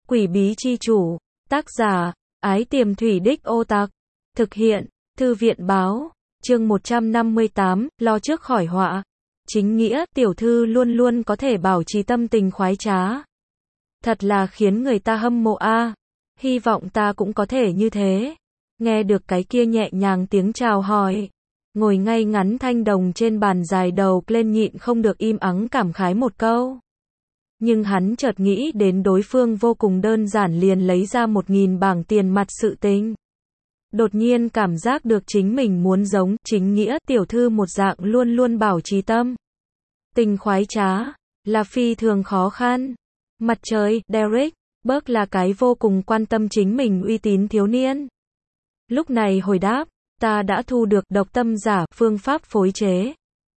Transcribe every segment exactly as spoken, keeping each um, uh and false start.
Quỷ bí chi chủ. Tác giả, Ái Tiềm Thủy Đích Ô Tạc. Thực hiện, Thư viện báo. Chương một trăm năm mươi tám, lo trước khỏi họa. Chính nghĩa, tiểu thư luôn luôn có thể bảo trì tâm tình khoái trá. Thật là khiến người ta hâm mộ a. À. Hy vọng ta cũng có thể như thế. Nghe được cái kia nhẹ nhàng tiếng chào hỏi. Ngồi ngay ngắn Thanh Đồng trên bàn dài đầu lên nhịn không được im ắng cảm khái một câu. Nhưng hắn chợt nghĩ đến đối phương vô cùng đơn giản liền lấy ra một nghìn bảng tiền mặt sự tình. Đột nhiên cảm giác được chính mình muốn giống chính nghĩa tiểu thư một dạng luôn luôn bảo trì tâm tình khoái trá, là phi thường khó khăn. Mặt trời, Derek, Burke là cái vô cùng quan tâm chính mình uy tín thiếu niên. Lúc này hồi đáp, ta đã thu được độc tâm giả, phương pháp phối chế.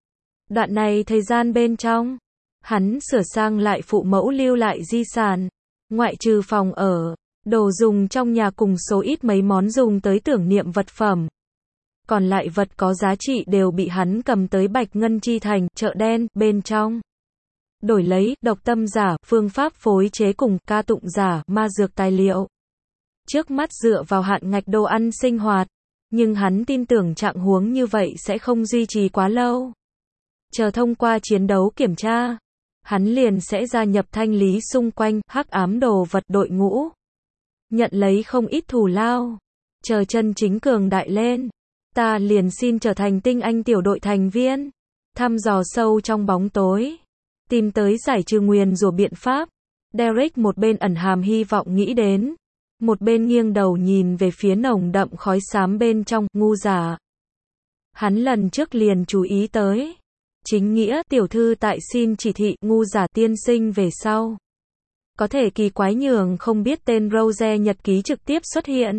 Đoạn này thời gian bên trong, hắn sửa sang lại phụ mẫu lưu lại di sản, ngoại trừ phòng ở, đồ dùng trong nhà cùng số ít mấy món dùng tới tưởng niệm vật phẩm. Còn lại vật có giá trị đều bị hắn cầm tới Bạch Ngân Chi Thành, chợ đen, bên trong. Đổi lấy, độc tâm giả, phương pháp phối chế cùng, ca tụng giả, ma dược tài liệu. Trước mắt dựa vào hạn ngạch đồ ăn sinh hoạt. Nhưng hắn tin tưởng trạng huống như vậy sẽ không duy trì quá lâu. Chờ thông qua chiến đấu kiểm tra, hắn liền sẽ gia nhập thanh lý xung quanh, hắc ám đồ vật đội ngũ. Nhận lấy không ít thù lao. Chờ chân chính cường đại lên, ta liền xin trở thành tinh anh tiểu đội thành viên. Thăm dò sâu trong bóng tối. Tìm tới giải trừ nguyền rủa biện pháp. Derek một bên ẩn hàm hy vọng nghĩ đến. Một bên nghiêng đầu nhìn về phía nồng đậm khói xám bên trong, ngu giả. Hắn lần trước liền chú ý tới. Chính nghĩa, tiểu thư tại xin chỉ thị, ngu giả tiên sinh về sau. Có thể kỳ quái nhường không biết tên Rose nhật ký trực tiếp xuất hiện.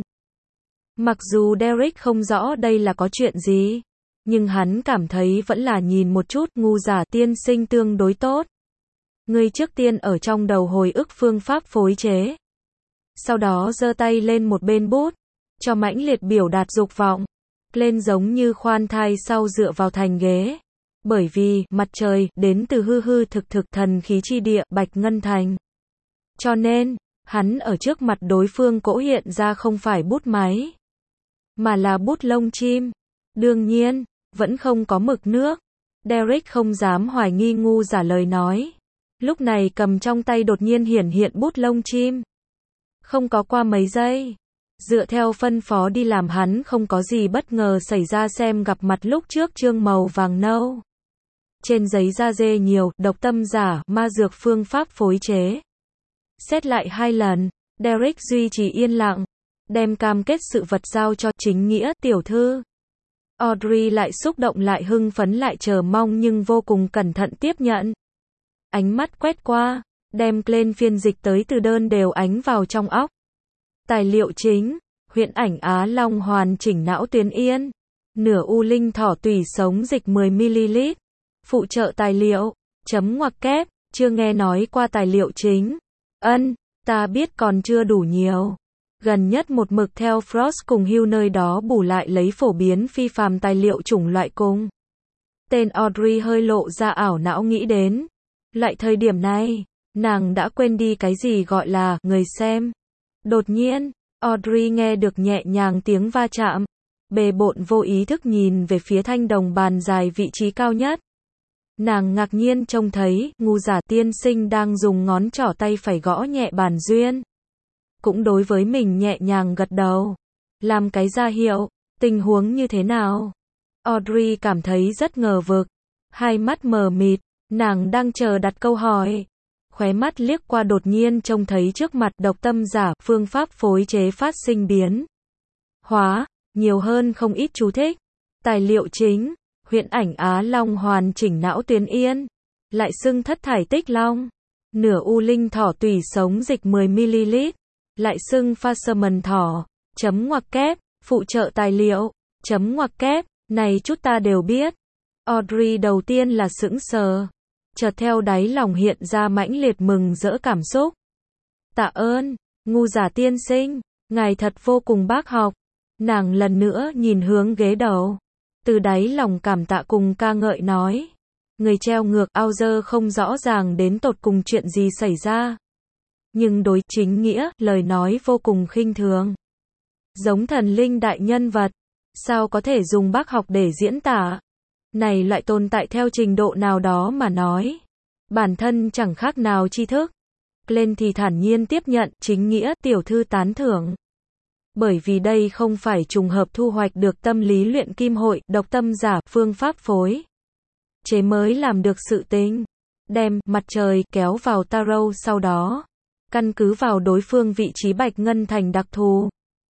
Mặc dù Derek không rõ đây là có chuyện gì. Nhưng hắn cảm thấy vẫn là nhìn một chút, ngu giả tiên sinh tương đối tốt. Ngươi trước tiên ở trong đầu hồi ức phương pháp phối chế. Sau đó giơ tay lên một bên bút, cho mãnh liệt biểu đạt dục vọng, lên giống như khoan thai sau dựa vào thành ghế. Bởi vì, mặt trời, đến từ hư hư thực thực thần khí chi địa, Bạch Ngân Thành. Cho nên, hắn ở trước mặt đối phương cỗ hiện ra không phải bút máy, mà là bút lông chim. Đương nhiên, vẫn không có mực nước. Derek không dám hoài nghi ngu giả lời nói. Lúc này cầm trong tay đột nhiên hiển hiện bút lông chim. Không có qua mấy giây, dựa theo phân phó đi làm hắn không có gì bất ngờ xảy ra xem gặp mặt lúc trước chương màu vàng nâu. Trên giấy da dê nhiều, độc tâm giả, ma dược phương pháp phối chế. Xét lại hai lần, Derek duy trì yên lặng, đem cam kết sự vật giao cho chính nghĩa tiểu thư. Audrey lại xúc động lại hưng phấn lại chờ mong nhưng vô cùng cẩn thận tiếp nhận. Ánh mắt quét qua. Đem lên phiên dịch tới từ đơn đều ánh vào trong óc. Tài liệu chính, huyễn ảnh Á Long hoàn chỉnh não tuyến yên. Nửa u linh thỏ tủy sống dịch mười mi-li-lít. Phụ trợ tài liệu, chấm ngoặc kép, chưa nghe nói qua tài liệu chính. Ân, ta biết còn chưa đủ nhiều. Gần nhất một mực theo Frost cùng Hugh nơi đó bù lại lấy phổ biến phi phàm tài liệu chủng loại cùng. Tên Audrey hơi lộ ra ảo não nghĩ đến. Lại thời điểm này, nàng đã quên đi cái gì gọi là người xem. Đột nhiên, Audrey nghe được nhẹ nhàng tiếng va chạm. Bề bộn vô ý thức nhìn về phía Thanh Đồng bàn dài vị trí cao nhất. Nàng ngạc nhiên trông thấy, ngu giả tiên sinh đang dùng ngón trỏ tay phải gõ nhẹ bàn duyên. Cũng đối với mình nhẹ nhàng gật đầu. Làm cái ra hiệu, tình huống như thế nào? Audrey cảm thấy rất ngờ vực. Hai mắt mờ mịt, nàng đang chờ đặt câu hỏi. Khóe mắt liếc qua đột nhiên trông thấy trước mặt độc tâm giả, phương pháp phối chế phát sinh biến hóa, nhiều hơn không ít chú thích. Tài liệu chính, huyễn ảnh Á Long hoàn chỉnh não tuyến yên, lại xưng thất thải tích long. Nửa u linh thỏ tủy sống dịch mười mi-li-lít, lại xưng Fasherman thỏ, chấm ngoặc kép, phụ trợ tài liệu, chấm ngoặc kép, này chút ta đều biết. Audrey đầu tiên là sững sờ. Chợt theo đáy lòng hiện ra mãnh liệt mừng rỡ cảm xúc. Tạ ơn, ngu giả tiên sinh, ngài thật vô cùng bác học. Nàng lần nữa nhìn hướng ghế đầu. Từ đáy lòng cảm tạ cùng ca ngợi nói. Người treo ngược, Auger không rõ ràng đến tột cùng chuyện gì xảy ra. nhưng đối chính nghĩa, lời nói vô cùng khinh thường. Giống thần linh đại nhân vật, sao có thể dùng bác học để diễn tả? Này loại tồn tại theo trình độ nào đó mà nói, bản thân chẳng khác nào tri thức. Glenn thì thản nhiên tiếp nhận, chính nghĩa, tiểu thư tán thưởng. Bởi vì đây không phải trùng hợp thu hoạch được tâm lý luyện kim hội, độc tâm giả, phương pháp phối chế mới làm được sự tình. Đem mặt trời kéo vào tarot sau đó, căn cứ vào đối phương vị trí bạch ngân thành đặc thù.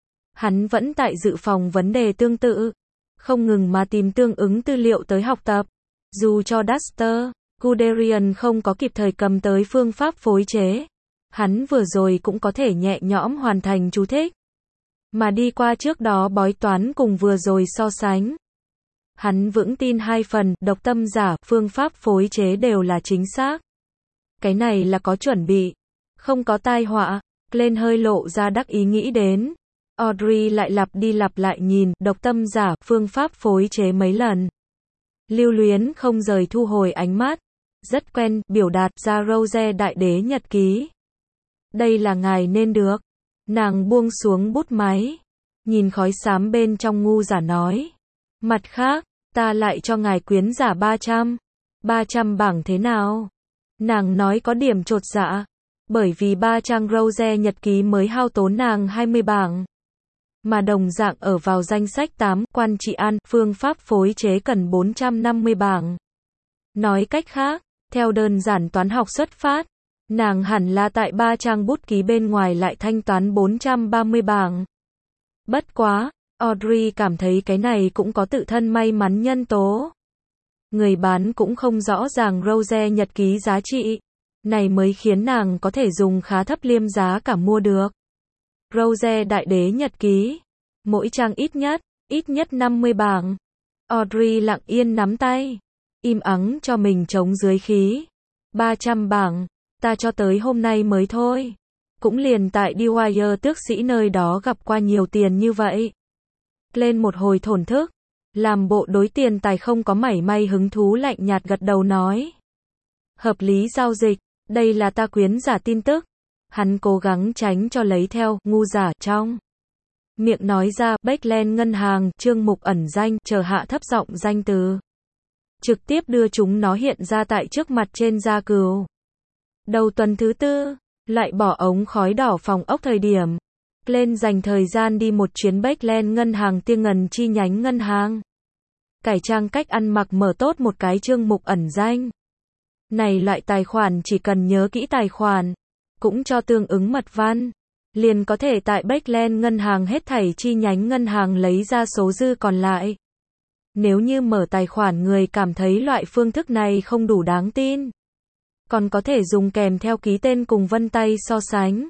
Hắn vẫn tại dự phòng vấn đề tương tự, không ngừng mà tìm tương ứng tư liệu tới học tập. Dù cho Duster, Guderian không có kịp thời cầm tới phương pháp phối chế, hắn vừa rồi cũng có thể nhẹ nhõm hoàn thành chú thích. Mà đi qua trước đó bói toán cùng vừa rồi so sánh. Hắn vững tin hai phần, độc tâm giả, phương pháp phối chế đều là chính xác. Cái này là có chuẩn bị, không có tai họa. Glenn hơi lộ ra đắc ý nghĩ đến. Audrey lại lặp đi lặp lại nhìn, độc tâm giả, phương pháp phối chế mấy lần. Lưu luyến không rời thu hồi ánh mắt. Rất quen, biểu đạt ra Rose đại đế nhật ký. Đây là ngài nên được. Nàng buông xuống bút máy. Nhìn khói xám bên trong ngu giả nói. Mặt khác, ta lại cho ngài quyến giả ba trăm. ba trăm bảng thế nào? Nàng nói có điểm chột dạ. Bởi vì ba trang Rose nhật ký mới hao tốn nàng hai mươi bảng. Mà đồng dạng ở vào danh sách tám, quan trị an, phương pháp phối chế cần bốn trăm năm mươi bảng. Nói cách khác, theo đơn giản toán học xuất phát, nàng hẳn là tại ba trang bút ký bên ngoài lại thanh toán bốn trăm ba mươi bảng. Bất quá, Audrey cảm thấy cái này cũng có tự thân may mắn nhân tố. Người bán cũng không rõ ràng Rose nhật ký giá trị. Này mới khiến nàng có thể dùng khá thấp liêm giá cả mua được. Rose đại đế nhật ký. Mỗi trang ít nhất, ít nhất năm mươi bảng. Audrey lặng yên nắm tay. Im ắng cho mình chống dưới khí. ba trăm bảng. Ta cho tới hôm nay mới thôi. Cũng liền tại Dwyer tước sĩ nơi đó gặp qua nhiều tiền như vậy. Lên một hồi thổn thức. Làm bộ đối tiền tài không có mảy may hứng thú lạnh nhạt gật đầu nói. Hợp lý giao dịch. Đây là ta quyến giả tin tức. Hắn cố gắng tránh cho lấy theo, ngu giả trong. Miệng nói ra, Backland ngân hàng, chương mục ẩn danh, chờ hạ thấp giọng danh từ. Trực tiếp đưa chúng nó hiện ra tại trước mặt trên gia cừu. Đầu tuần thứ tư, lại bỏ ống khói đỏ phòng ốc thời điểm. Lên dành thời gian đi một chuyến Backland ngân hàng Tiên Ngần chi nhánh ngân hàng. Cải trang cách ăn mặc mở tốt một cái chương mục ẩn danh. Này loại tài khoản chỉ cần nhớ kỹ tài khoản, cũng cho tương ứng mật văn, liền có thể tại Backland ngân hàng hết thảy chi nhánh ngân hàng lấy ra số dư còn lại. Nếu như mở tài khoản người cảm thấy loại phương thức này không đủ đáng tin, còn có thể dùng kèm theo ký tên cùng vân tay so sánh.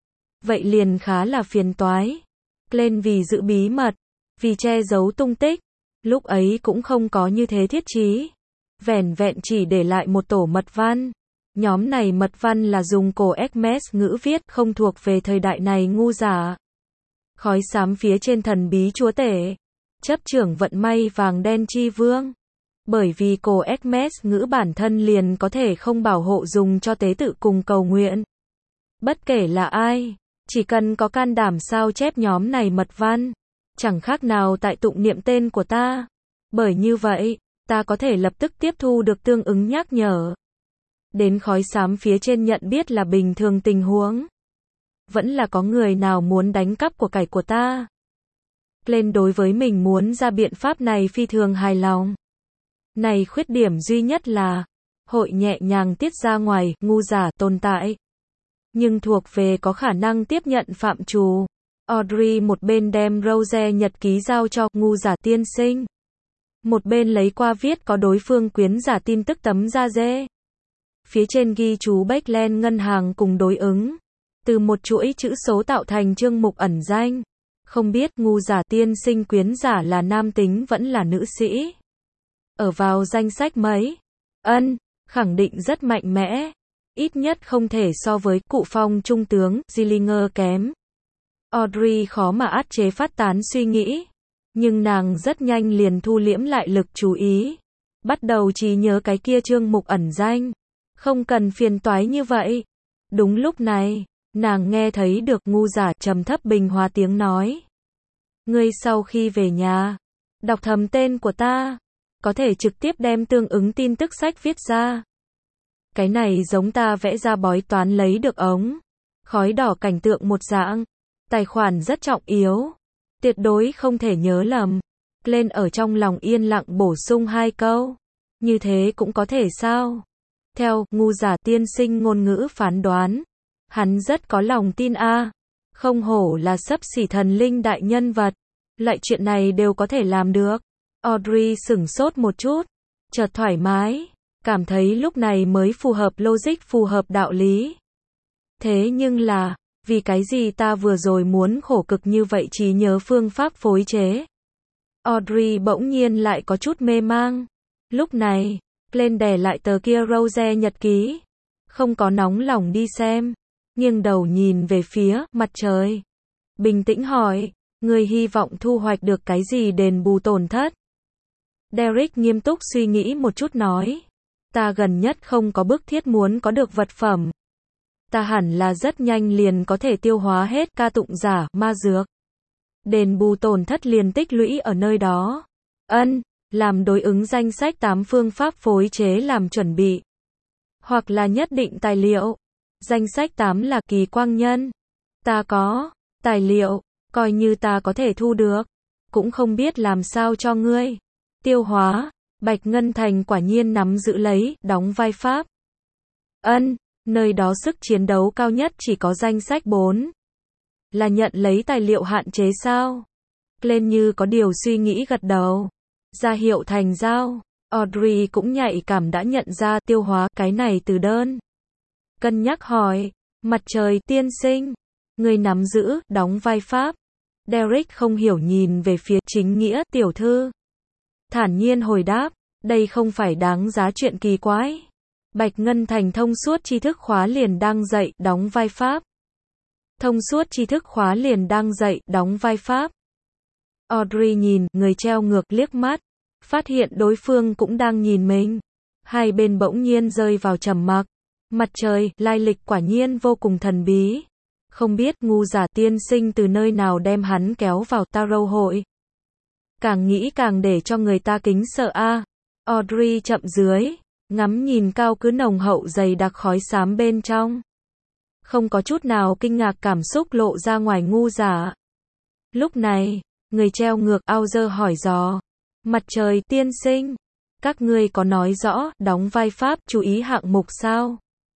Vậy liền khá là phiền toái. Lên vì giữ bí mật, vì che giấu tung tích, lúc ấy cũng không có như thế thiết chí. Vẻn vẹn chỉ để lại một tổ mật văn. Nhóm này mật văn là dùng cổ Hermes ngữ viết, không thuộc về thời đại này ngu giả. Khói xám phía trên thần bí chúa tể. Chấp trưởng vận may vàng đen chi vương. Bởi vì cổ Hermes ngữ bản thân liền có thể không bảo hộ dùng cho tế tự cùng cầu nguyện. Bất kể là ai, chỉ cần có can đảm sao chép nhóm này mật văn, chẳng khác nào tại tụng niệm tên của ta. Bởi như vậy, ta có thể lập tức tiếp thu được tương ứng nhắc nhở. Đến khói xám phía trên nhận biết là bình thường tình huống. Vẫn là có người nào muốn đánh cắp của cải của ta. Lên đối với mình muốn ra biện pháp này phi thường hài lòng. Này khuyết điểm duy nhất là, hội nhẹ nhàng tiết ra ngoài, ngu giả tồn tại. Nhưng thuộc về có khả năng tiếp nhận phạm trù. Audrey một bên đem Rose nhật ký giao cho ngu giả tiên sinh. Một bên lấy qua viết có đối phương quyến giả tin tức tấm da dê. Phía trên ghi chú Backland ngân hàng cùng đối ứng. Từ một chuỗi chữ số tạo thành chương mục ẩn danh. Không biết ngu giả tiên sinh quyến giả là nam tính vẫn là nữ sĩ. Ở vào danh sách mấy? Ân, khẳng định rất mạnh mẽ. Ít nhất không thể so với cụ phong trung tướng, Zillinger kém. Audrey khó mà át chế phát tán suy nghĩ. Nhưng nàng rất nhanh liền thu liễm lại lực chú ý. Bắt đầu chỉ nhớ cái kia chương mục ẩn danh. Không cần phiền toái như vậy. Đúng lúc này, Nàng nghe thấy được ngu giả trầm thấp bình hòa tiếng nói. Ngươi sau khi về nhà, đọc thầm tên của ta, có thể trực tiếp đem tương ứng tin tức sách viết ra. Cái này giống ta vẽ ra bói toán lấy được ống khói đỏ cảnh tượng một dạng. Tài khoản rất trọng yếu, tuyệt đối không thể nhớ lầm. Lên ở trong lòng yên lặng bổ sung hai câu. Như thế cũng có thể sao? Theo ngu giả tiên sinh ngôn ngữ phán đoán, hắn rất có lòng tin a. À. Không hổ là xấp xỉ thần linh đại nhân vật, lại chuyện này đều có thể làm được. Audrey sửng sốt một chút, chợt thoải mái, cảm thấy lúc này mới phù hợp logic, phù hợp đạo lý. Thế nhưng là, vì cái gì ta vừa rồi muốn khổ cực như vậy trí nhớ phương pháp phối chế? Audrey bỗng nhiên lại có chút mê mang. Lúc này, lên đè lại tờ kia Rose nhật ký, không có nóng lòng đi xem, nghiêng đầu nhìn về phía mặt trời. Bình tĩnh hỏi, ngươi hy vọng thu hoạch được cái gì đền bù tổn thất? Derek nghiêm túc suy nghĩ một chút nói, ta gần nhất không có bức thiết muốn có được vật phẩm. Ta hẳn là rất nhanh liền có thể tiêu hóa hết ca tụng giả, ma dược. Đền bù tổn thất liền tích lũy ở nơi đó. Ân, làm đối ứng danh sách tám phương pháp phối chế làm chuẩn bị. Hoặc là nhất định tài liệu. Danh sách tám là kỳ quang nhân. Ta có, tài liệu, coi như ta có thể thu được. Cũng không biết làm sao cho ngươi. Tiêu hóa, Bạch Ngân Thành quả nhiên nắm giữ lấy, đóng vai pháp. Ân, nơi đó sức chiến đấu cao nhất chỉ có danh sách bốn. Là nhận lấy tài liệu hạn chế sao? Lên như có điều suy nghĩ gật đầu. Ra hiệu thành giao. Audrey cũng nhạy cảm đã nhận ra tiêu hóa cái này từ đơn. Cân nhắc hỏi, mặt trời tiên sinh, người nắm giữ, đóng vai pháp. Derek không hiểu nhìn về phía chính nghĩa tiểu thư. Thản nhiên hồi đáp, đây không phải đáng giá chuyện kỳ quái. Bạch Ngân Thành thông suốt tri thức khóa liền đang dạy, đóng vai pháp. Thông suốt tri thức khóa liền đang dạy, đóng vai pháp. Audrey nhìn người treo ngược liếc mắt, phát hiện đối phương cũng đang nhìn mình. Hai bên bỗng nhiên rơi vào trầm mặc. Mặt trời, lai lịch quả nhiên vô cùng thần bí. Không biết ngu giả tiên sinh từ nơi nào đem hắn kéo vào tarot hội. Càng nghĩ càng để cho người ta kính sợ a. À. Audrey chậm dưới, ngắm nhìn cao cứ nồng hậu dày đặc khói xám bên trong. Không có chút nào kinh ngạc cảm xúc lộ ra ngoài ngu giả. Lúc này, người treo ngược ao dơ hỏi dò. Mặt trời tiên sinh, các ngươi có nói rõ, đóng vai pháp, chú ý hạng mục sao?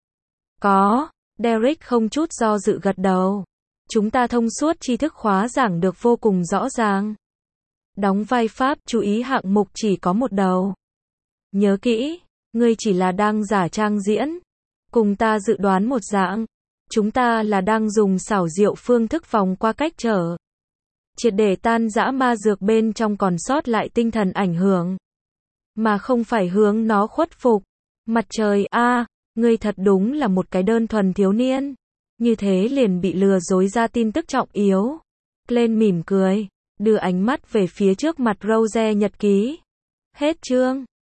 Có, Derek không chút do dự gật đầu. Chúng ta thông suốt tri thức khóa giảng được vô cùng rõ ràng. Đóng vai pháp, chú ý hạng mục chỉ có một đầu. Nhớ kỹ, ngươi chỉ là đang giả trang diễn. Cùng ta dự đoán một dạng. Chúng ta là đang dùng xảo diệu phương thức vòng qua cách trở. Triệt để tan rã ma dược bên trong còn sót lại tinh thần ảnh hưởng. Mà không phải hướng nó khuất phục. Mặt trời a, à, ngươi thật đúng là một cái đơn thuần thiếu niên. Như thế liền bị lừa dối ra tin tức trọng yếu. Lên mỉm cười, đưa ánh mắt về phía trước mặt Rose nhật ký. Hết chương.